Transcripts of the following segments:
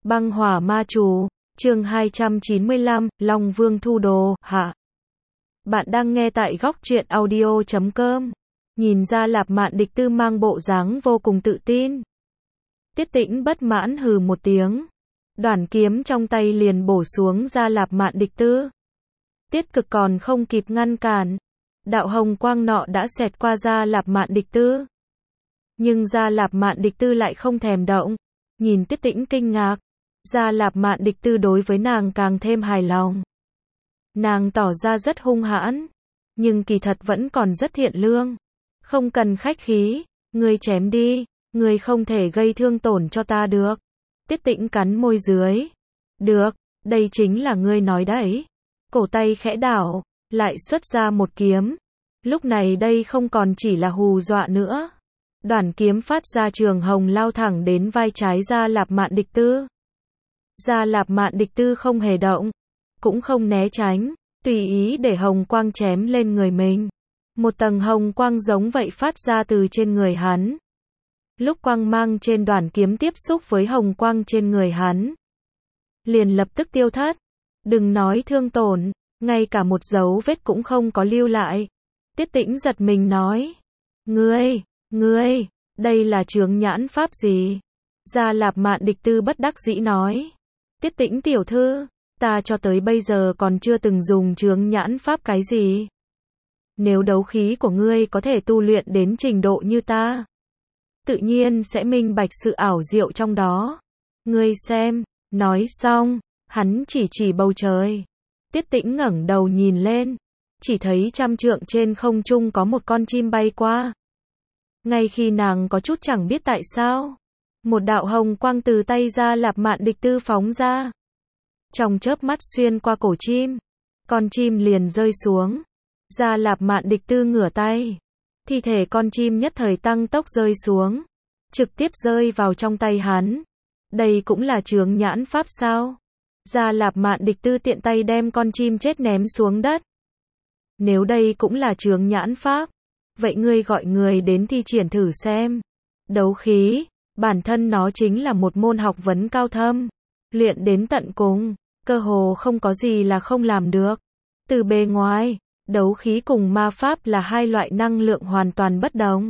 Băng hỏa ma chú, chương 295, Long Vương thu đồ, hạ. Bạn đang nghe tại góc truyện audio.com. Nhìn ra Lạp Mạn Địch Tư mang bộ dáng vô cùng tự tin. Tiết Tĩnh bất mãn hừ một tiếng. Đoản kiếm trong tay liền bổ xuống ra Lạp Mạn Địch Tư. Tiết Cực còn không kịp ngăn cản. Đạo hồng quang nọ đã xẹt qua ra Lạp Mạn Địch Tư. Nhưng ra Lạp Mạn Địch Tư lại không thèm động. Nhìn Tiết Tĩnh kinh ngạc. Gia Lạp Mạn Địch Tư đối với nàng càng thêm hài lòng. Nàng tỏ ra rất hung hãn, nhưng kỳ thật vẫn còn rất thiện lương. Không cần khách khí, ngươi chém đi, ngươi không thể gây thương tổn cho ta được. Tiết Tĩnh cắn môi dưới. Được, đây chính là ngươi nói đấy. Cổ tay khẽ đảo, lại xuất ra một kiếm. Lúc này đây không còn chỉ là hù dọa nữa. Đoản kiếm phát ra trường hồng lao thẳng đến vai trái Gia Lạp Mạn Địch Tư. Gia Lạp Mạn Địch Tư không hề động, cũng không né tránh, tùy ý để hồng quang chém lên người mình. Một tầng hồng quang giống vậy phát ra từ trên người hắn. Lúc quang mang trên đoản kiếm tiếp xúc với hồng quang trên người hắn, liền lập tức tiêu thất. Đừng nói thương tổn, ngay cả một dấu vết cũng không có lưu lại. Tiết Tĩnh giật mình nói. Ngươi, đây là chướng nhãn pháp gì? Gia Lạp Mạn Địch Tư bất đắc dĩ nói. Tiết Tĩnh tiểu thư, ta cho tới bây giờ còn chưa từng dùng chướng nhãn pháp cái gì. Nếu đấu khí của ngươi có thể tu luyện đến trình độ như ta, tự nhiên sẽ minh bạch sự ảo diệu trong đó. Ngươi xem, nói xong, hắn chỉ bầu trời. Tiết Tĩnh ngẩng đầu nhìn lên, chỉ thấy trăm trượng trên không trung có một con chim bay qua. Ngay khi nàng có chút chẳng biết tại sao, một đạo hồng quang từ tay Gia Lạp Mạn Địch Tư phóng ra. Trong chớp mắt xuyên qua cổ chim, con chim liền rơi xuống. Gia Lạp Mạn Địch Tư ngửa tay, thi thể con chim nhất thời tăng tốc rơi xuống, trực tiếp rơi vào trong tay hắn. Đây cũng là chướng nhãn pháp sao? Gia Lạp Mạn Địch Tư tiện tay đem con chim chết ném xuống đất. Nếu đây cũng là chướng nhãn pháp, vậy ngươi gọi người đến thi triển thử xem. Đấu khí, bản thân nó chính là một môn học vấn cao thâm, luyện đến tận cùng, cơ hồ không có gì là không làm được. Từ bề ngoài, đấu khí cùng ma pháp là hai loại năng lượng hoàn toàn bất đồng.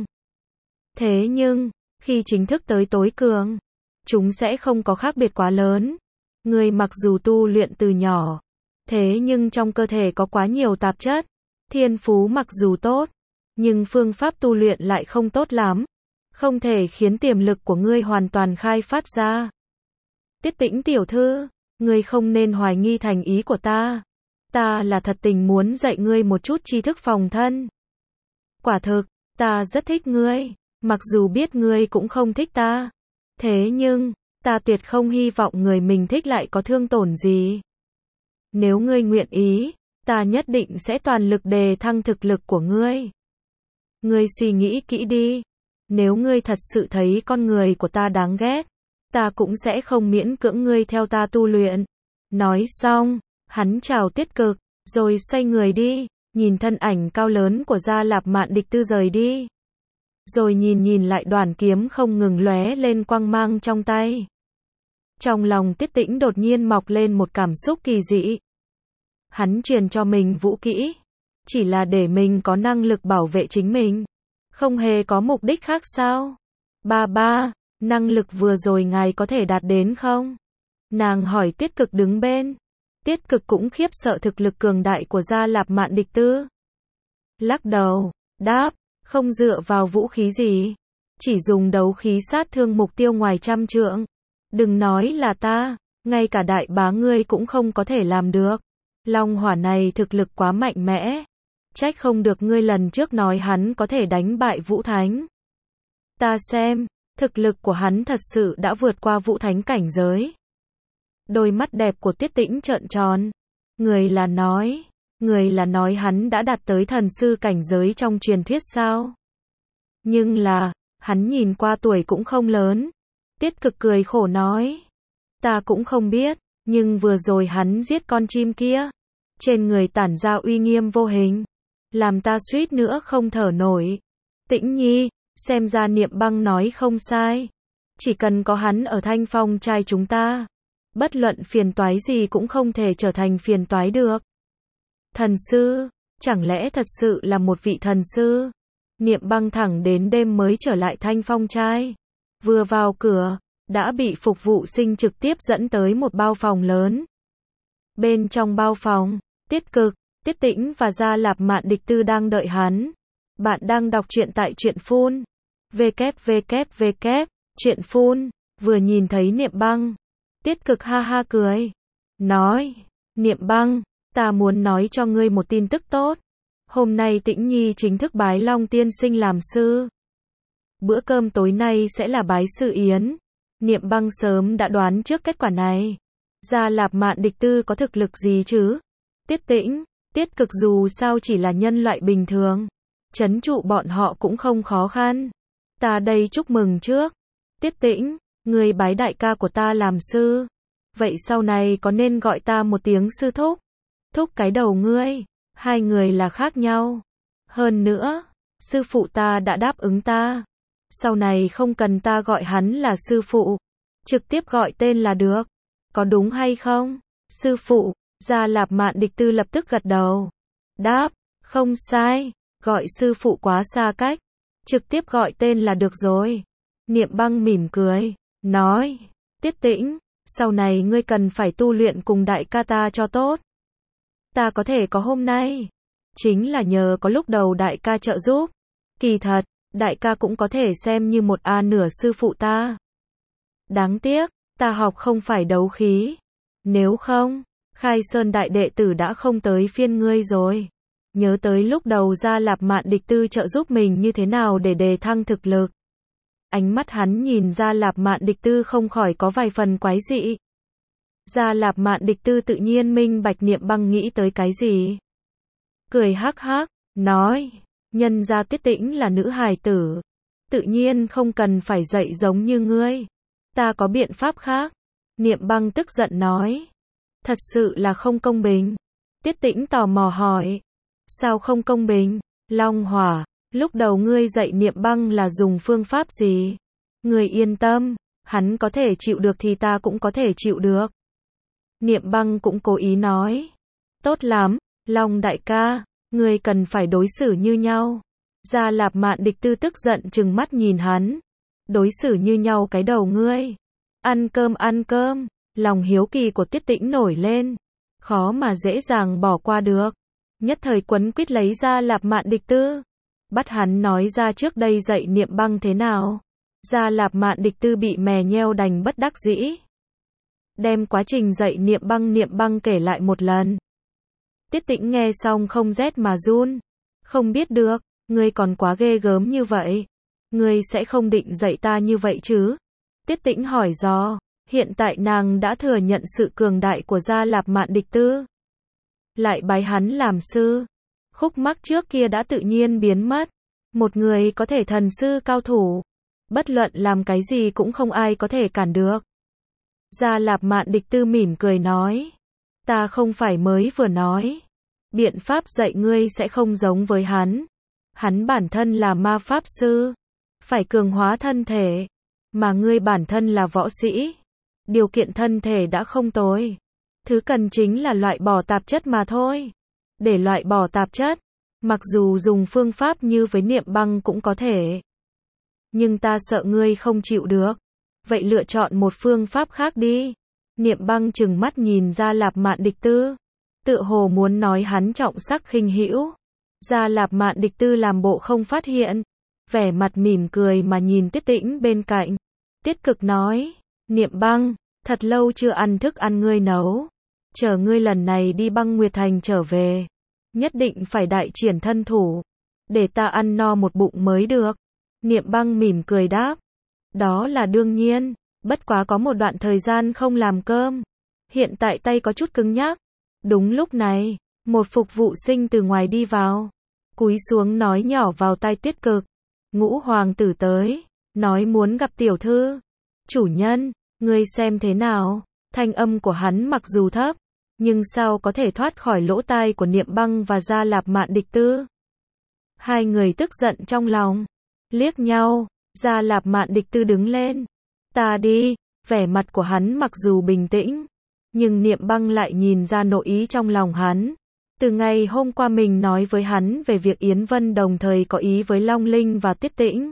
Thế nhưng, khi chính thức tới tối cường, chúng sẽ không có khác biệt quá lớn. Người mặc dù tu luyện từ nhỏ, thế nhưng trong cơ thể có quá nhiều tạp chất. Thiên phú mặc dù tốt, nhưng phương pháp tu luyện lại không tốt lắm. Không thể khiến tiềm lực của ngươi hoàn toàn khai phát ra. Tiết Tĩnh tiểu thư, ngươi không nên hoài nghi thành ý của ta. Ta là thật tình muốn dạy ngươi một chút tri thức phòng thân. Quả thực, ta rất thích ngươi, mặc dù biết ngươi cũng không thích ta. Thế nhưng, ta tuyệt không hy vọng người mình thích lại có thương tổn gì. Nếu ngươi nguyện ý, ta nhất định sẽ toàn lực đề thăng thực lực của ngươi. Ngươi suy nghĩ kỹ đi. Nếu ngươi thật sự thấy con người của ta đáng ghét, ta cũng sẽ không miễn cưỡng ngươi theo ta tu luyện. Nói xong, hắn chào Tiết Cực, rồi xoay người đi, nhìn thân ảnh cao lớn của Gia Lạp Mạn Địch Tư rời đi. Rồi nhìn lại đoản kiếm không ngừng lóe lên quang mang trong tay. Trong lòng Tiết Tĩnh đột nhiên mọc lên một cảm xúc kỳ dị. Hắn truyền cho mình vũ kỹ, chỉ là để mình có năng lực bảo vệ chính mình. Không hề có mục đích khác sao? Ba, năng lực vừa rồi ngài có thể đạt đến không? Nàng hỏi Tiết Cực đứng bên. Tiết Cực cũng khiếp sợ thực lực cường đại của Gia Lạp Mạn Địch Tư. Lắc đầu, đáp, không dựa vào vũ khí gì. Chỉ dùng đấu khí sát thương mục tiêu ngoài trăm trượng. Đừng nói là ta, ngay cả đại bá ngươi cũng không có thể làm được. Long hỏa này thực lực quá mạnh mẽ. Trách không được ngươi lần trước nói hắn có thể đánh bại Vũ Thánh. Ta xem, thực lực của hắn thật sự đã vượt qua Vũ Thánh cảnh giới. Đôi mắt đẹp của Tiết Tĩnh trợn tròn. Người là nói hắn đã đạt tới thần sư cảnh giới trong truyền thuyết sao? Nhưng là, hắn nhìn qua tuổi cũng không lớn. Tiết Cực cười khổ nói. Ta cũng không biết, nhưng vừa rồi hắn giết con chim kia. Trên người tản ra uy nghiêm vô hình. Làm ta suýt nữa không thở nổi. Tĩnh nhi, xem ra Niệm Băng nói không sai. Chỉ cần có hắn ở Thanh Phong trai chúng ta, Bất luận phiền toái gì cũng không thể trở thành phiền toái được. Thần sư, chẳng lẽ thật sự là một vị thần sư? Niệm Băng thẳng đến đêm mới trở lại Thanh Phong trai. Vừa vào cửa, đã bị phục vụ sinh trực tiếp dẫn tới một bao phòng lớn. Bên trong bao phòng, Tiết Cực, Tiết Tĩnh và Gia Lạp Mạn Địch Tư đang đợi hắn. Bạn đang đọc truyện tại truyện phun. www. Truyện phun. Vừa nhìn thấy Niệm Băng, Tiết Cực ha ha cười. Nói, Niệm Băng, ta muốn nói cho ngươi một tin tức tốt. Hôm nay Tĩnh Nhi chính thức bái Long tiên sinh làm sư. Bữa cơm tối nay sẽ là bái sư yến. Niệm Băng sớm đã đoán trước kết quả này. Gia Lạp Mạn Địch Tư có thực lực gì chứ? Tiết Tĩnh, Tiết Cực dù sao chỉ là nhân loại bình thường. Trấn trụ bọn họ cũng không khó khăn. Ta đây chúc mừng trước. Tiết Tĩnh, ngươi bái đại ca của ta làm sư. Vậy sau này có nên gọi ta một tiếng sư thúc? Thúc cái đầu ngươi. Hai người là khác nhau. Hơn nữa, sư phụ ta đã đáp ứng ta. Sau này không cần ta gọi hắn là sư phụ. Trực tiếp gọi tên là được. Có đúng hay không? Sư phụ, Gia Lạp Mạn Địch Tư lập tức gật đầu. Đáp, không sai. Gọi sư phụ quá xa cách. Trực tiếp gọi tên là được rồi. Niệm Băng mỉm cười. Nói, Tiết Tĩnh, sau này ngươi cần phải tu luyện cùng đại ca ta cho tốt. Ta có thể có hôm nay, chính là nhờ có lúc đầu đại ca trợ giúp. Kỳ thật, đại ca cũng có thể xem như một nửa sư phụ ta. Đáng tiếc, ta học không phải đấu khí. Nếu không, Khai Sơn đại đệ tử đã không tới phiên ngươi rồi. Nhớ tới lúc đầu Gia Lạp Mạn Địch Tư trợ giúp mình như thế nào để đề thăng thực lực. Ánh mắt hắn nhìn Gia Lạp Mạn Địch Tư không khỏi có vài phần quái dị. Gia Lạp Mạn Địch Tư tự nhiên minh bạch Niệm Băng nghĩ tới cái gì. Cười hắc hắc, nói, nhân gia Tiết Tĩnh là nữ hài tử. Tự nhiên không cần phải dạy giống như ngươi. Ta có biện pháp khác. Niệm Băng tức giận nói. Thật sự là không công bình. Tiết Tĩnh tò mò hỏi. Sao không công bình? Long Hỏa, lúc đầu ngươi dạy Niệm Băng là dùng phương pháp gì? Ngươi yên tâm, hắn có thể chịu được thì ta cũng có thể chịu được. Niệm Băng cũng cố ý nói. Tốt lắm, Long đại ca, ngươi cần phải đối xử như nhau. Gia Lạp Mạn Địch Tư tức giận trừng mắt nhìn hắn. Đối xử như nhau cái đầu ngươi. Ăn cơm. Lòng hiếu kỳ của Tiết Tĩnh nổi lên. Khó mà dễ dàng bỏ qua được. Nhất thời quấn quýt lấy Gia Lạp Mạn Địch Tư. Bắt hắn nói ra trước đây dạy Niệm Băng thế nào. Gia Lạp Mạn Địch Tư bị mè nheo đành bất đắc dĩ. Đem quá trình dạy Niệm Băng kể lại một lần. Tiết Tĩnh nghe xong không rét mà run. Không biết được, ngươi còn quá ghê gớm như vậy. Ngươi sẽ không định dạy ta như vậy chứ? Tiết Tĩnh hỏi dò. Hiện tại nàng đã thừa nhận sự cường đại của Gia Lạp Mạn Địch Tư. Lại bái hắn làm sư. Khúc mắc trước kia đã tự nhiên biến mất. Một người có thể thần sư cao thủ. Bất luận làm cái gì cũng không ai có thể cản được. Gia Lạp Mạn Địch Tư mỉm cười nói. Ta không phải mới vừa nói. Biện pháp dạy ngươi sẽ không giống với hắn. Hắn bản thân là ma pháp sư. Phải cường hóa thân thể. Mà ngươi bản thân là võ sĩ. Điều kiện thân thể đã không tồi. Thứ cần chính là loại bỏ tạp chất mà thôi. Để loại bỏ tạp chất, mặc dù dùng phương pháp như với Niệm Băng cũng có thể. Nhưng ta sợ ngươi không chịu được. Vậy lựa chọn một phương pháp khác đi. Niệm Băng trừng mắt nhìn Gia Lạp Mạn Địch Tư. Tựa hồ muốn nói hắn trọng sắc khinh hữu. Gia Lạp Mạn Địch Tư làm bộ không phát hiện. Vẻ mặt mỉm cười mà nhìn Tiết Tĩnh bên cạnh. Tiết Cực nói. Niệm Băng, thật lâu chưa ăn thức ăn ngươi nấu. Chờ ngươi lần này đi Băng Nguyệt Thành trở về. Nhất định phải đại triển thân thủ. Để ta ăn no một bụng mới được. Niệm Băng mỉm cười đáp. Đó là đương nhiên. Bất quá có một đoạn thời gian không làm cơm. Hiện tại tay có chút cứng nhắc. Đúng lúc này, một phục vụ sinh từ ngoài đi vào. Cúi xuống nói nhỏ vào tai Tiết Cực. Ngũ hoàng tử tới. Nói muốn gặp tiểu thư. Chủ nhân, ngươi xem thế nào? Thanh âm của hắn mặc dù thấp. Nhưng sao có thể thoát khỏi lỗ tai của Niệm Băng và Gia Lạp Mạn Địch Tư? Hai người tức giận trong lòng. Liếc nhau, Gia Lạp Mạn Địch Tư đứng lên. Ta đi, vẻ mặt của hắn mặc dù bình tĩnh. Nhưng Niệm Băng lại nhìn ra nội ý trong lòng hắn. Từ ngày hôm qua mình nói với hắn về việc Yến Vân đồng thời có ý với Long Linh và Tiết Tĩnh.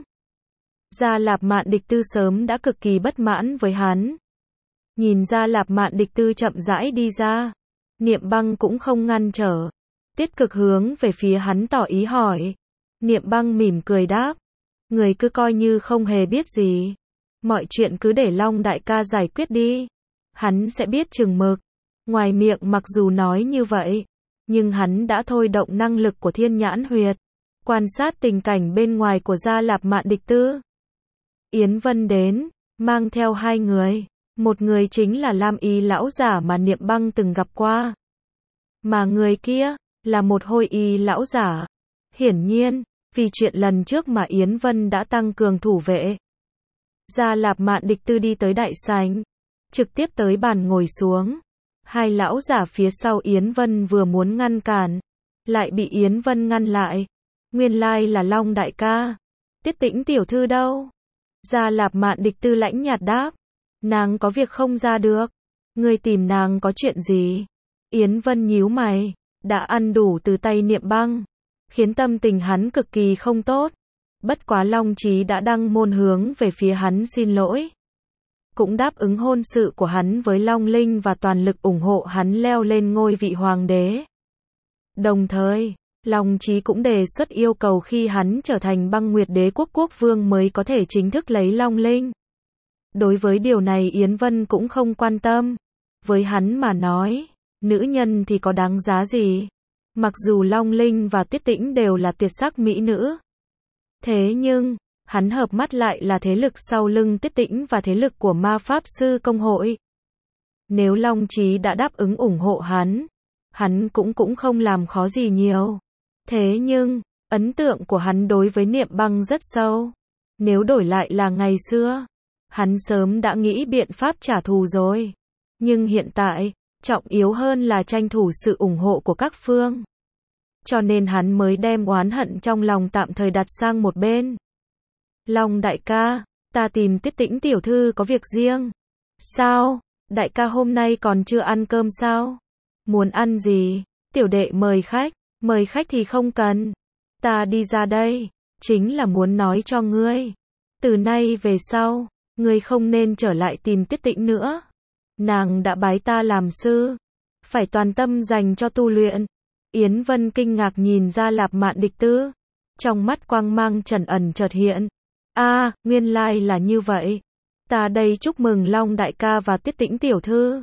Gia Lạp Mạn Địch Tư sớm đã cực kỳ bất mãn với hắn. Nhìn Gia Lạp Mạn Địch Tư chậm rãi đi ra, Niệm Băng cũng không ngăn trở. Tiết Cực hướng về phía hắn tỏ ý hỏi. Niệm Băng mỉm cười đáp. Người cứ coi như không hề biết gì. Mọi chuyện cứ để Long đại ca giải quyết đi. Hắn sẽ biết chừng mực. Ngoài miệng mặc dù nói như vậy, nhưng hắn đã thôi động năng lực của Thiên Nhãn Huyệt, quan sát tình cảnh bên ngoài của Gia Lạp Mạn Địch Tư. Yến Vân đến, mang theo hai người. Một người chính là Lam Y lão giả mà Niệm Băng từng gặp qua. Mà người kia, là một Hôi Y lão giả. Hiển nhiên, vì chuyện lần trước mà Yến Vân đã tăng cường thủ vệ. Gia Lạp Mạn Địch Tư đi tới đại sảnh, trực tiếp tới bàn ngồi xuống. Hai lão giả phía sau Yến Vân vừa muốn ngăn cản, lại bị Yến Vân ngăn lại. Nguyên lai là Long đại ca. Tiết Tĩnh tiểu thư đâu? Gia Lạp Mạn Địch Tư lãnh nhạt đáp. Nàng có việc không ra được. Ngươi tìm nàng có chuyện gì? Yến Vân nhíu mày, đã ăn đủ từ tay Niệm Băng, khiến tâm tình hắn cực kỳ không tốt. Bất quá Long Chí đã đăng môn hướng về phía hắn xin lỗi, cũng đáp ứng hôn sự của hắn với Long Linh và toàn lực ủng hộ hắn leo lên ngôi vị hoàng đế. Đồng thời, Long Chí cũng đề xuất yêu cầu khi hắn trở thành Băng Nguyệt Đế quốc quốc vương mới có thể chính thức lấy Long Linh. Đối với điều này Yến Vân cũng không quan tâm. Với hắn mà nói, nữ nhân thì có đáng giá gì? Mặc dù Long Linh và Tiết Tĩnh đều là tuyệt sắc mỹ nữ. Thế nhưng, hắn hợp mắt lại là thế lực sau lưng Tiết Tĩnh và thế lực của Ma Pháp Sư Công hội. Nếu Long Chí đã đáp ứng ủng hộ hắn cũng không làm khó gì nhiều. Thế nhưng, ấn tượng của hắn đối với Niệm Băng rất sâu. Nếu đổi lại là ngày xưa, hắn sớm đã nghĩ biện pháp trả thù rồi. Nhưng hiện tại, trọng yếu hơn là tranh thủ sự ủng hộ của các phương. Cho nên hắn mới đem oán hận trong lòng tạm thời đặt sang một bên. Long đại ca, ta tìm Tiết Tĩnh tiểu thư có việc riêng. Sao? Đại ca hôm nay còn chưa ăn cơm sao? Muốn ăn gì? Tiểu đệ mời khách thì không cần. Ta đi ra đây, chính là muốn nói cho ngươi. Từ nay về sau, ngươi không nên trở lại tìm Tiết Tĩnh nữa. Nàng đã bái ta làm sư, phải toàn tâm dành cho tu luyện. Yến Vân kinh ngạc nhìn Gia Lạp Mạn Địch Tư, trong mắt quang mang trần ẩn chợt hiện. Nguyên lai là như vậy. Ta đây chúc mừng Long đại ca và Tiết Tĩnh tiểu thư.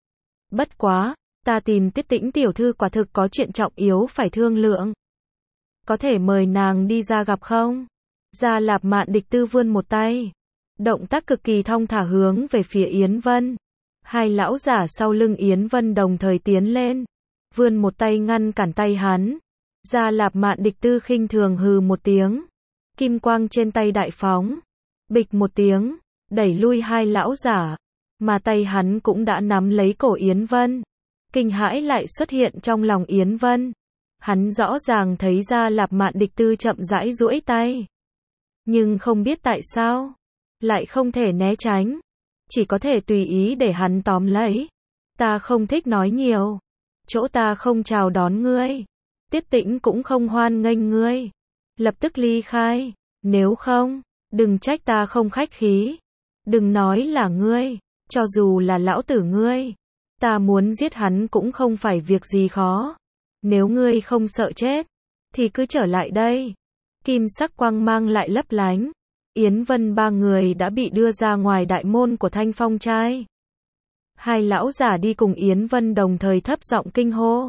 Bất quá, ta tìm Tiết Tĩnh tiểu thư quả thực có chuyện trọng yếu phải thương lượng. Có thể mời nàng đi ra gặp không? Gia Lạp Mạn Địch Tư vươn một tay, động tác cực kỳ thong thả hướng về phía Yến Vân. Hai lão giả sau lưng Yến Vân đồng thời tiến lên, vươn một tay ngăn cản tay hắn. Gia Lạp Mạn Địch Tư khinh thường hừ một tiếng, kim quang trên tay đại phóng, bịch một tiếng, đẩy lui hai lão giả, mà tay hắn cũng đã nắm lấy cổ Yến Vân. Kinh hãi lại xuất hiện trong lòng Yến Vân. Hắn rõ ràng thấy Gia Lạp Mạn Địch Tư chậm rãi duỗi tay, nhưng không biết tại sao lại không thể né tránh, chỉ có thể tùy ý để hắn tóm lấy. Ta không thích nói nhiều, chỗ ta không chào đón ngươi, Tiết Tĩnh cũng không hoan nghênh ngươi, lập tức ly khai, nếu không, đừng trách ta không khách khí. Đừng nói là ngươi, cho dù là lão tử ngươi, ta muốn giết hắn cũng không phải việc gì khó. Nếu ngươi không sợ chết, thì cứ trở lại đây. Kim sắc quang mang lại lấp lánh. Yến Vân ba người đã bị đưa ra ngoài đại môn của Thanh Phong trai. Hai lão giả đi cùng Yến Vân đồng thời thấp giọng kinh hô.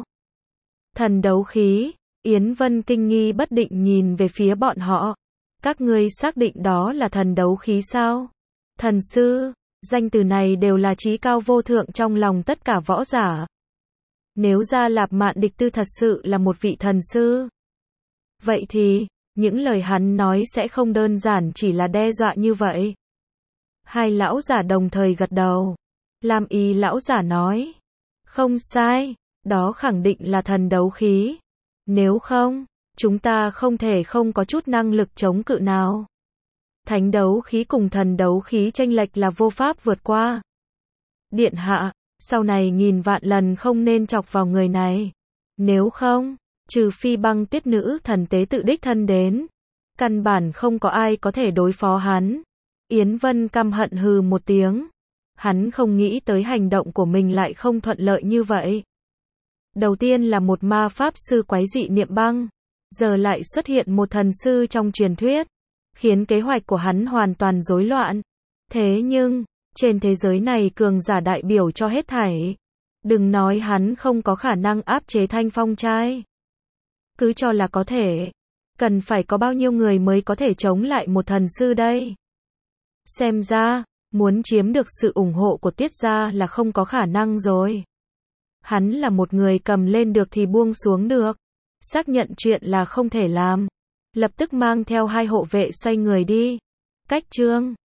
Thần đấu khí. Yến Vân kinh nghi bất định nhìn về phía bọn họ. Các ngươi xác định đó là thần đấu khí sao? Thần sư, danh từ này đều là chí cao vô thượng trong lòng tất cả võ giả. Nếu Gia Lạp Mạn Địch Tư thật sự là một vị thần sư, vậy thì, những lời hắn nói sẽ không đơn giản chỉ là đe dọa như vậy. Hai lão giả đồng thời gật đầu. Lam Y lão giả nói, không sai, đó khẳng định là thần đấu khí. Nếu không, chúng ta không thể không có chút năng lực chống cự nào. Thánh đấu khí cùng thần đấu khí chênh lệch là vô pháp vượt qua. Điện hạ, Sau này nghìn vạn lần không nên chọc vào người này. Nếu không, trừ phi băng tuyết nữ thần tế tự đích thân đến, căn bản không có ai có thể đối phó hắn. Yến Vân căm hận hừ một tiếng. Hắn không nghĩ tới hành động của mình lại không thuận lợi như vậy. Đầu tiên là một ma pháp sư quái dị niệm băng, giờ lại xuất hiện một thần sư trong truyền thuyết, khiến kế hoạch của hắn hoàn toàn rối loạn. Thế nhưng, trên thế giới này cường giả đại biểu cho hết thảy. Đừng nói hắn không có khả năng áp chế Thanh Phong trai. Cứ cho là có thể. Cần phải có bao nhiêu người mới có thể chống lại một thần sư đây? Xem ra, muốn chiếm được sự ủng hộ của Tiết gia là không có khả năng rồi. Hắn là một người cầm lên được thì buông xuống được. Xác nhận chuyện là không thể làm. Lập tức mang theo 2 hộ vệ xoay người đi. Cách chương